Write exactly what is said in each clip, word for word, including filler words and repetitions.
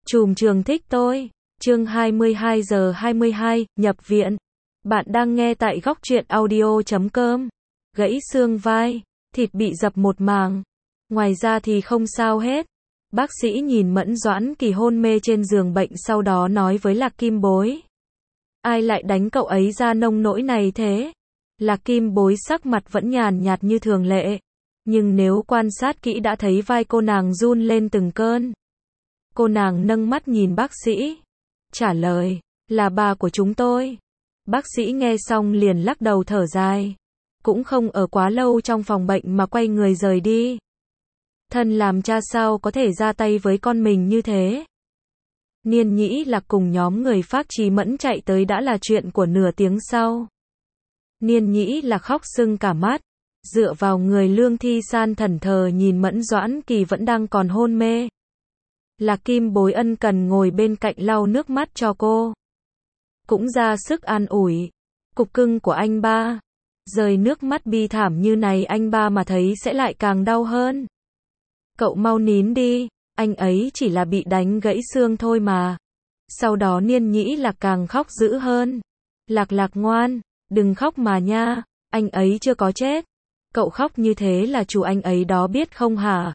Trùm trường thích tôi. Chương hai mươi hai giờ hai mươi hai, nhập viện. Bạn đang nghe tại góc truyện audio chấm com. Gãy xương vai, thịt bị dập một mảng. Ngoài ra thì không sao hết. Bác sĩ nhìn Mẫn Doãn Kỳ hôn mê trên giường bệnh, sau đó nói với Lạc Kim Bối. Ai lại đánh cậu ấy ra nông nỗi này thế? Lạc Kim Bối sắc mặt vẫn nhàn nhạt như thường lệ. Nhưng nếu quan sát kỹ đã thấy vai cô nàng run lên từng cơn. Cô nàng nâng mắt nhìn bác sĩ. Trả lời, là bà của chúng tôi. Bác sĩ nghe xong liền lắc đầu thở dài. Cũng không ở quá lâu trong phòng bệnh mà quay người rời đi. Thân làm cha sao có thể ra tay với con mình như thế? Niên Nhĩ Lạc cùng nhóm người Phác Chí Mẫn chạy tới đã là chuyện của nửa tiếng sau. Niên Nhĩ Lạc khóc sưng cả mắt. Dựa vào người Lương Thi San thẫn thờ nhìn Mẫn Doãn Kỳ vẫn đang còn hôn mê. Lạc Kim Bối ân cần ngồi bên cạnh lau nước mắt cho cô. Cũng ra sức an ủi. Cục cưng của anh ba. Rơi nước mắt bi thảm như này anh ba mà thấy sẽ lại càng đau hơn. Cậu mau nín đi, anh ấy chỉ là bị đánh gãy xương thôi mà. Sau đó Niên Nhĩ Lạc càng khóc dữ hơn. Lạc Lạc ngoan, đừng khóc mà nha, anh ấy chưa có chết. Cậu khóc như thế là chủ anh ấy đó biết không hả?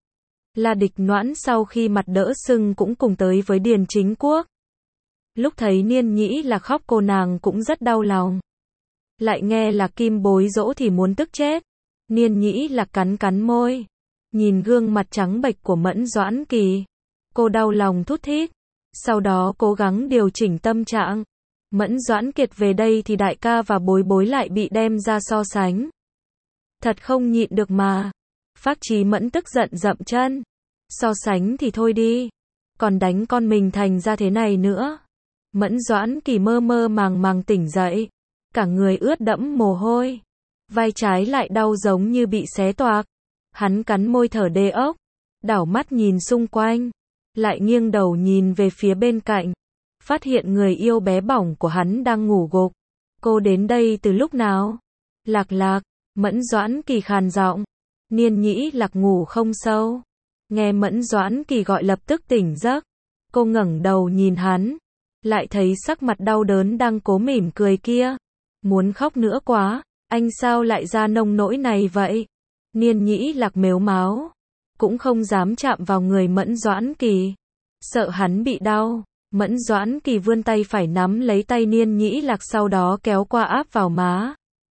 La Địch Noãn sau khi mặt đỡ sưng cũng cùng tới với Điền Chính Quốc. Lúc thấy Niên Nhĩ Lạc khóc cô nàng cũng rất đau lòng. Lại nghe Lạc Kim Bối dỗ thì muốn tức chết. Niên Nhĩ Lạc cắn cắn môi. Nhìn gương mặt trắng bệch của Mẫn Doãn Kỳ. Cô đau lòng thút thít. Sau đó cố gắng điều chỉnh tâm trạng. Mẫn Doãn Kiệt về đây thì đại ca và Bối Bối lại bị đem ra so sánh. Thật không nhịn được mà. Phác Chí Mẫn tức giận dậm chân. So sánh thì thôi đi. Còn đánh con mình thành ra thế này nữa. Mẫn Doãn Kỳ mơ mơ màng màng tỉnh dậy. Cả người ướt đẫm mồ hôi. Vai trái lại đau giống như bị xé toạc. Hắn cắn môi thở đê ốc. Đảo mắt nhìn xung quanh. Lại nghiêng đầu nhìn về phía bên cạnh. Phát hiện người yêu bé bỏng của hắn đang ngủ gục. Cô đến đây từ lúc nào? Lạc Lạc. Mẫn Doãn Kỳ khàn giọng. Niên Nhĩ Lạc ngủ không sâu. Nghe Mẫn Doãn Kỳ gọi lập tức tỉnh giấc. Cô ngẩng đầu nhìn hắn. Lại thấy sắc mặt đau đớn đang cố mỉm cười kia. Muốn khóc nữa quá. Anh sao lại ra nông nỗi này vậy? Niên Nhĩ Lạc mếu máo. Cũng không dám chạm vào người Mẫn Doãn Kỳ. Sợ hắn bị đau. Mẫn Doãn Kỳ vươn tay phải nắm lấy tay Niên Nhĩ Lạc, sau đó kéo qua áp vào má.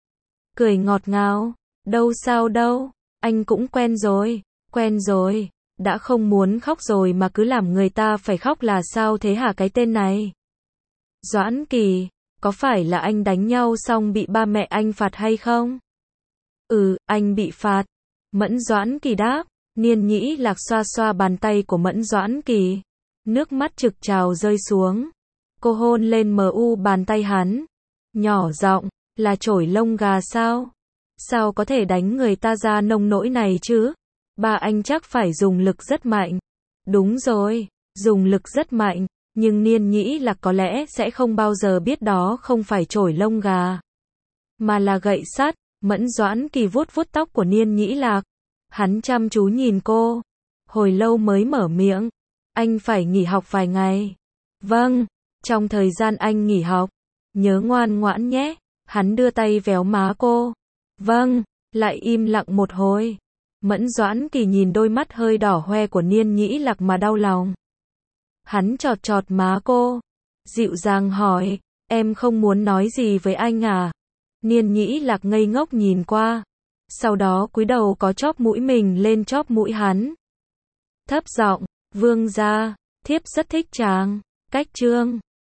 Cười ngọt ngào. Đâu sao đâu. Anh cũng quen rồi. Quen rồi. Đã không muốn khóc rồi mà cứ làm người ta phải khóc là sao thế hả cái tên này? Doãn Kỳ, có phải là anh đánh nhau xong bị ba mẹ anh phạt hay không? Ừ, anh bị phạt. Mẫn Doãn Kỳ đáp. Niên Nhĩ Lạc xoa xoa bàn tay của Mẫn Doãn Kỳ. Nước mắt trực trào rơi xuống. Cô hôn lên mờ u bàn tay hắn. Nhỏ giọng, là chổi lông gà sao? Sao có thể đánh người ta ra nông nỗi này chứ? Ba anh chắc phải dùng lực rất mạnh. Đúng rồi, dùng lực rất mạnh. Nhưng Niên Nhĩ Lạc có lẽ sẽ không bao giờ biết đó không phải chổi lông gà. Mà là gậy sắt. Mẫn Doãn Kỳ vuốt vuốt tóc của Niên Nhĩ Lạc. Hắn chăm chú nhìn cô. Hồi lâu mới mở miệng. Anh phải nghỉ học vài ngày. Vâng, trong thời gian anh nghỉ học, nhớ ngoan ngoãn nhé. Hắn đưa tay véo má cô. Vâng, lại im lặng một hồi. Mẫn Doãn Kỳ nhìn đôi mắt hơi đỏ hoe của Niên Nhĩ Lạc mà đau lòng. Hắn chọt chọt má cô. Dịu dàng hỏi, em không muốn nói gì với anh à? Niên Nhĩ Lạc ngây ngốc nhìn qua. Sau đó cúi đầu có chóp mũi mình lên chóp mũi hắn. Thấp giọng, vương gia, thiếp rất thích chàng. Cách chương.